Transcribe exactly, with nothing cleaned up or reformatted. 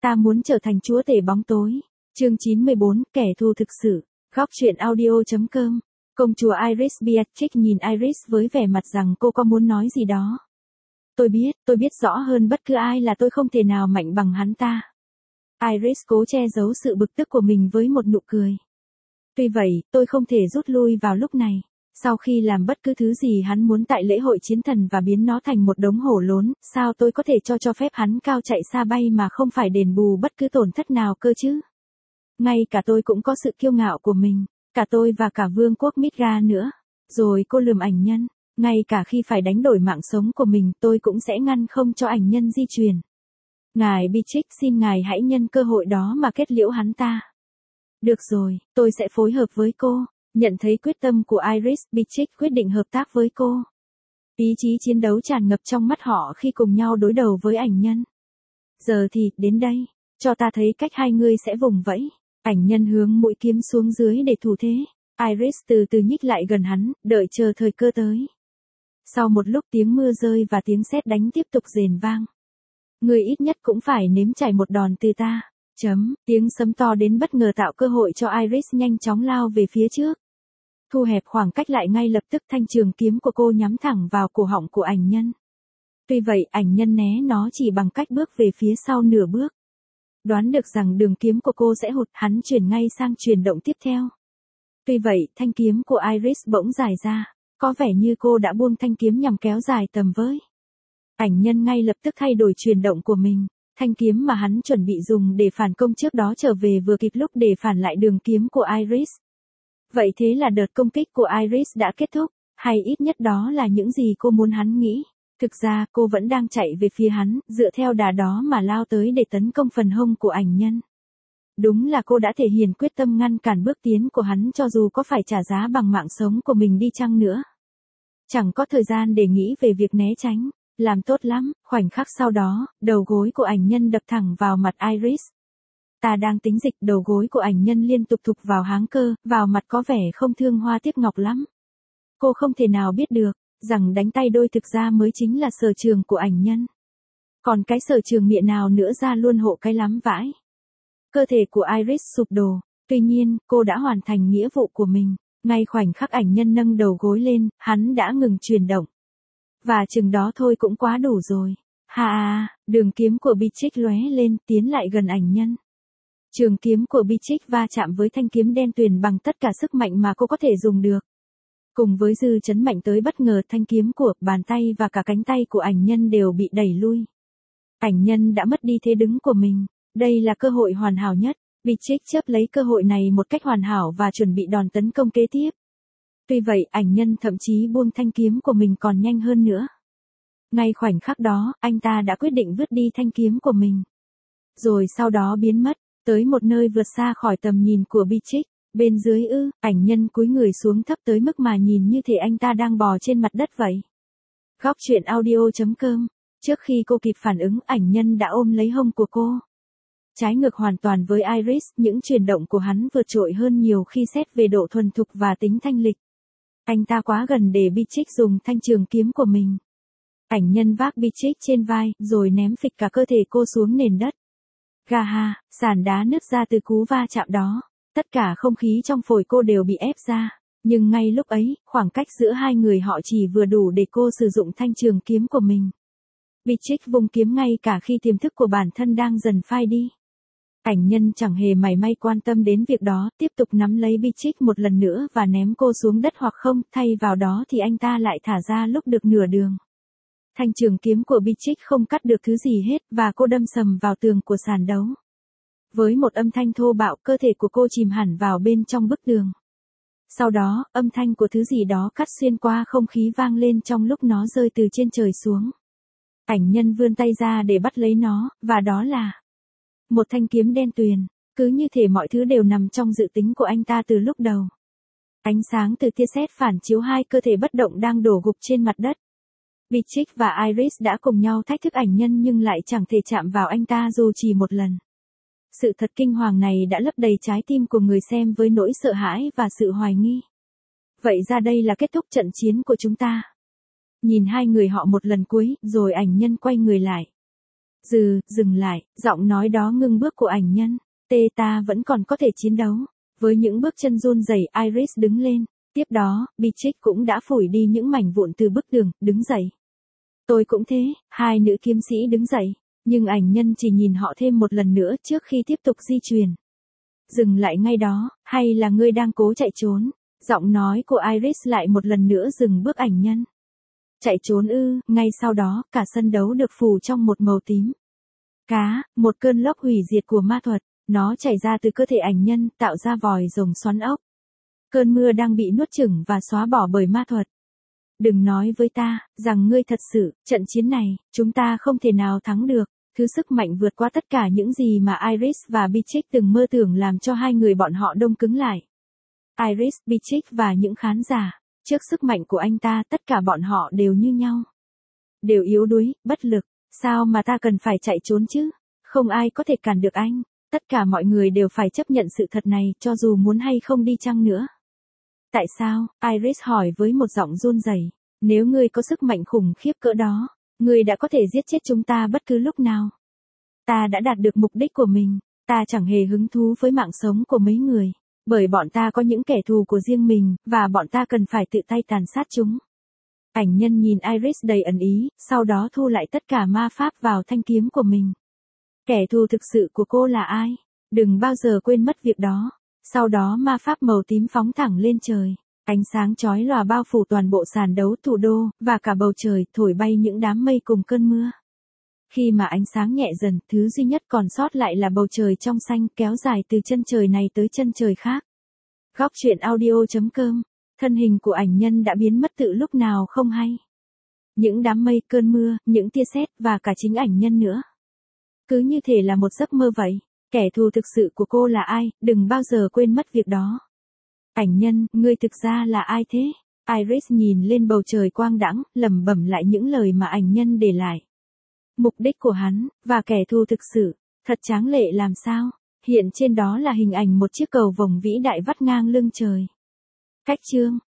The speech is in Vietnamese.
Ta muốn trở thành chúa tể bóng tối. Chương chín mươi bốn, kẻ thù thực sự. Góc truyện audio.com. Công chúa Iris Beatrix nhìn Iris với vẻ mặt rằng cô có muốn nói gì đó. Tôi biết, tôi biết rõ hơn bất cứ ai là tôi không thể nào mạnh bằng hắn ta. Iris cố che giấu sự bực tức của mình với một nụ cười. Tuy vậy, tôi không thể rút lui vào lúc này. Sau khi làm bất cứ thứ gì hắn muốn tại lễ hội chiến thần và biến nó thành một đống hổ lốn, sao tôi có thể cho cho phép hắn cao chạy xa bay mà không phải đền bù bất cứ tổn thất nào cơ chứ? Ngay cả tôi cũng có sự kiêu ngạo của mình, cả tôi và cả vương quốc Midgar nữa. Rồi cô lườm ảnh nhân, ngay cả khi phải đánh đổi mạng sống của mình tôi cũng sẽ ngăn không cho ảnh nhân di chuyển. Ngài Beatrix xin ngài hãy nhân cơ hội đó mà kết liễu hắn ta. Được rồi, tôi sẽ phối hợp với cô. Nhận thấy quyết tâm của Iris, Beatrix quyết định hợp tác với cô. Ý chí chiến đấu tràn ngập trong mắt họ khi cùng nhau đối đầu với ảnh nhân. Giờ thì, đến đây, cho ta thấy cách hai người sẽ vùng vẫy. Ảnh nhân hướng mũi kiếm xuống dưới để thủ thế. Iris từ từ nhích lại gần hắn, đợi chờ thời cơ tới. Sau một lúc tiếng mưa rơi và tiếng sét đánh tiếp tục rền vang. Người ít nhất cũng phải nếm trải một đòn từ ta. Chấm, tiếng sấm to đến bất ngờ tạo cơ hội cho Iris nhanh chóng lao về phía trước. Thu hẹp khoảng cách lại ngay lập tức thanh trường kiếm của cô nhắm thẳng vào cổ họng của ảnh nhân. Tuy vậy ảnh nhân né nó chỉ bằng cách bước về phía sau nửa bước. Đoán được rằng đường kiếm của cô sẽ hụt, hắn chuyển ngay sang chuyển động tiếp theo. Tuy vậy thanh kiếm của Iris bỗng dài ra, có vẻ như cô đã buông thanh kiếm nhằm kéo dài tầm với. Ảnh nhân ngay lập tức thay đổi chuyển động của mình. Thanh kiếm mà hắn chuẩn bị dùng để phản công trước đó trở về vừa kịp lúc để phản lại đường kiếm của Iris. Vậy thế là đợt công kích của Iris đã kết thúc, hay ít nhất đó là những gì cô muốn hắn nghĩ. Thực ra cô vẫn đang chạy về phía hắn, dựa theo đà đó mà lao tới để tấn công phần hông của ảnh nhân. Đúng là cô đã thể hiện quyết tâm ngăn cản bước tiến của hắn cho dù có phải trả giá bằng mạng sống của mình đi chăng nữa. Chẳng có thời gian để nghĩ về việc né tránh. Làm tốt lắm, khoảnh khắc sau đó, đầu gối của ảnh nhân đập thẳng vào mặt Iris. Ta đang tính dịch, đầu gối của ảnh nhân liên tục thục vào háng cơ, vào mặt có vẻ không thương hoa tiếc ngọc lắm. Cô không thể nào biết được, rằng đánh tay đôi thực ra mới chính là sở trường của ảnh nhân. Còn cái sở trường miệng nào nữa ra luôn hộ cái lắm vãi. Cơ thể của Iris sụp đổ, tuy nhiên, cô đã hoàn thành nghĩa vụ của mình. Ngay khoảnh khắc ảnh nhân nâng đầu gối lên, hắn đã ngừng chuyển động. Và chừng đó thôi cũng quá đủ rồi. Ha ha, đường kiếm của Beatrix lóe lên, tiến lại gần ảnh nhân. Trường kiếm của Beatrix va chạm với thanh kiếm đen tuyền bằng tất cả sức mạnh mà cô có thể dùng được. Cùng với dư chấn mạnh tới bất ngờ, thanh kiếm của bàn tay và cả cánh tay của ảnh nhân đều bị đẩy lui. Ảnh nhân đã mất đi thế đứng của mình. Đây là cơ hội hoàn hảo nhất. Beatrix chớp lấy cơ hội này một cách hoàn hảo và chuẩn bị đòn tấn công kế tiếp. Tuy vậy, ảnh nhân thậm chí buông thanh kiếm của mình còn nhanh hơn nữa. Ngay khoảnh khắc đó, anh ta đã quyết định vứt đi thanh kiếm của mình. Rồi sau đó biến mất, tới một nơi vượt xa khỏi tầm nhìn của Beatrix. Bên dưới ư, ảnh nhân cúi người xuống thấp tới mức mà nhìn như thể anh ta đang bò trên mặt đất vậy. Góc truyện audio.com. Trước khi cô kịp phản ứng, ảnh nhân đã ôm lấy hông của cô. Trái ngược hoàn toàn với Iris, những chuyển động của hắn vượt trội hơn nhiều khi xét về độ thuần thục và tính thanh lịch. Anh ta quá gần để Beatrix dùng thanh trường kiếm của mình. Ảnh nhân vác Beatrix trên vai, rồi ném phịch cả cơ thể cô xuống nền đất. Gà ha, sàn đá nứt ra từ cú va chạm đó. Tất cả không khí trong phổi cô đều bị ép ra. Nhưng ngay lúc ấy, khoảng cách giữa hai người họ chỉ vừa đủ để cô sử dụng thanh trường kiếm của mình. Beatrix vung kiếm ngay cả khi tiềm thức của bản thân đang dần phai đi. Ảnh nhân chẳng hề mảy may quan tâm đến việc đó, tiếp tục nắm lấy Beatrix một lần nữa và ném cô xuống đất hoặc không, thay vào đó thì anh ta lại thả ra lúc được nửa đường. Thanh trường kiếm của Beatrix không cắt được thứ gì hết và cô đâm sầm vào tường của sàn đấu. Với một âm thanh thô bạo, cơ thể của cô chìm hẳn vào bên trong bức tường. Sau đó, âm thanh của thứ gì đó cắt xuyên qua không khí vang lên trong lúc nó rơi từ trên trời xuống. Ảnh nhân vươn tay ra để bắt lấy nó, và đó là một thanh kiếm đen tuyền, cứ như thể mọi thứ đều nằm trong dự tính của anh ta từ lúc đầu. Ánh sáng từ tia sét phản chiếu hai cơ thể bất động đang đổ gục trên mặt đất. Beatrix và Iris đã cùng nhau thách thức ảnh nhân nhưng lại chẳng thể chạm vào anh ta dù chỉ một lần. Sự thật kinh hoàng này đã lấp đầy trái tim của người xem với nỗi sợ hãi và sự hoài nghi. Vậy ra đây là kết thúc trận chiến của chúng ta. Nhìn hai người họ một lần cuối, rồi ảnh nhân quay người lại. Dừ, dừng lại, giọng nói đó ngưng bước của ảnh nhân. Tê ta vẫn còn có thể chiến đấu. Với những bước chân run rẩy, Iris đứng lên. Tiếp đó, Beatrix cũng đã phủi đi những mảnh vụn từ bức tường, đứng dậy. Tôi cũng thế, hai nữ kiếm sĩ đứng dậy. Nhưng ảnh nhân chỉ nhìn họ thêm một lần nữa trước khi tiếp tục di chuyển. Dừng lại ngay đó, hay là ngươi đang cố chạy trốn? Giọng nói của Iris lại một lần nữa dừng bước ảnh nhân. Chạy trốn ư, ngay sau đó, cả sân đấu được phủ trong một màu tím. Cá, một cơn lốc hủy diệt của ma thuật, nó chảy ra từ cơ thể ảnh nhân, tạo ra vòi rồng xoắn ốc. Cơn mưa đang bị nuốt chửng và xóa bỏ bởi ma thuật. Đừng nói với ta, rằng ngươi thật sự, trận chiến này, chúng ta không thể nào thắng được. Thứ sức mạnh vượt qua tất cả những gì mà Iris và Beatrix từng mơ tưởng làm cho hai người bọn họ đông cứng lại. Iris, Beatrix và những khán giả, trước sức mạnh của anh ta tất cả bọn họ đều như nhau. Đều yếu đuối, bất lực, sao mà ta cần phải chạy trốn chứ? Không ai có thể cản được anh, tất cả mọi người đều phải chấp nhận sự thật này cho dù muốn hay không đi chăng nữa. Tại sao? Iris hỏi với một giọng run rẩy. Nếu ngươi có sức mạnh khủng khiếp cỡ đó, ngươi đã có thể giết chết chúng ta bất cứ lúc nào. Ta đã đạt được mục đích của mình, ta chẳng hề hứng thú với mạng sống của mấy người, bởi bọn ta có những kẻ thù của riêng mình, và bọn ta cần phải tự tay tàn sát chúng. Ảnh nhân nhìn Iris đầy ẩn ý, sau đó thu lại tất cả ma pháp vào thanh kiếm của mình. Kẻ thù thực sự của cô là ai? Đừng bao giờ quên mất việc đó. Sau đó ma pháp màu tím phóng thẳng lên trời. Ánh sáng chói lòa bao phủ toàn bộ sàn đấu thủ đô, và cả bầu trời, thổi bay những đám mây cùng cơn mưa. Khi mà ánh sáng nhẹ dần, thứ duy nhất còn sót lại là bầu trời trong xanh, kéo dài từ chân trời này tới chân trời khác. Góc truyện audio chấm com. Thân hình của ảnh nhân đã biến mất từ lúc nào không hay. Những đám mây, cơn mưa, những tia sét, và cả chính ảnh nhân nữa. Cứ như thể là một giấc mơ vậy. Kẻ thù thực sự của cô là ai, đừng bao giờ quên mất việc đó. Ảnh nhân, ngươi thực ra là ai thế? Iris nhìn lên bầu trời quang đãng, lẩm bẩm lại những lời mà ảnh nhân để lại. Mục đích của hắn, và kẻ thù thực sự, thật tráng lệ làm sao? Hiện trên đó là hình ảnh một chiếc cầu vồng vĩ đại vắt ngang lưng trời. Cách chương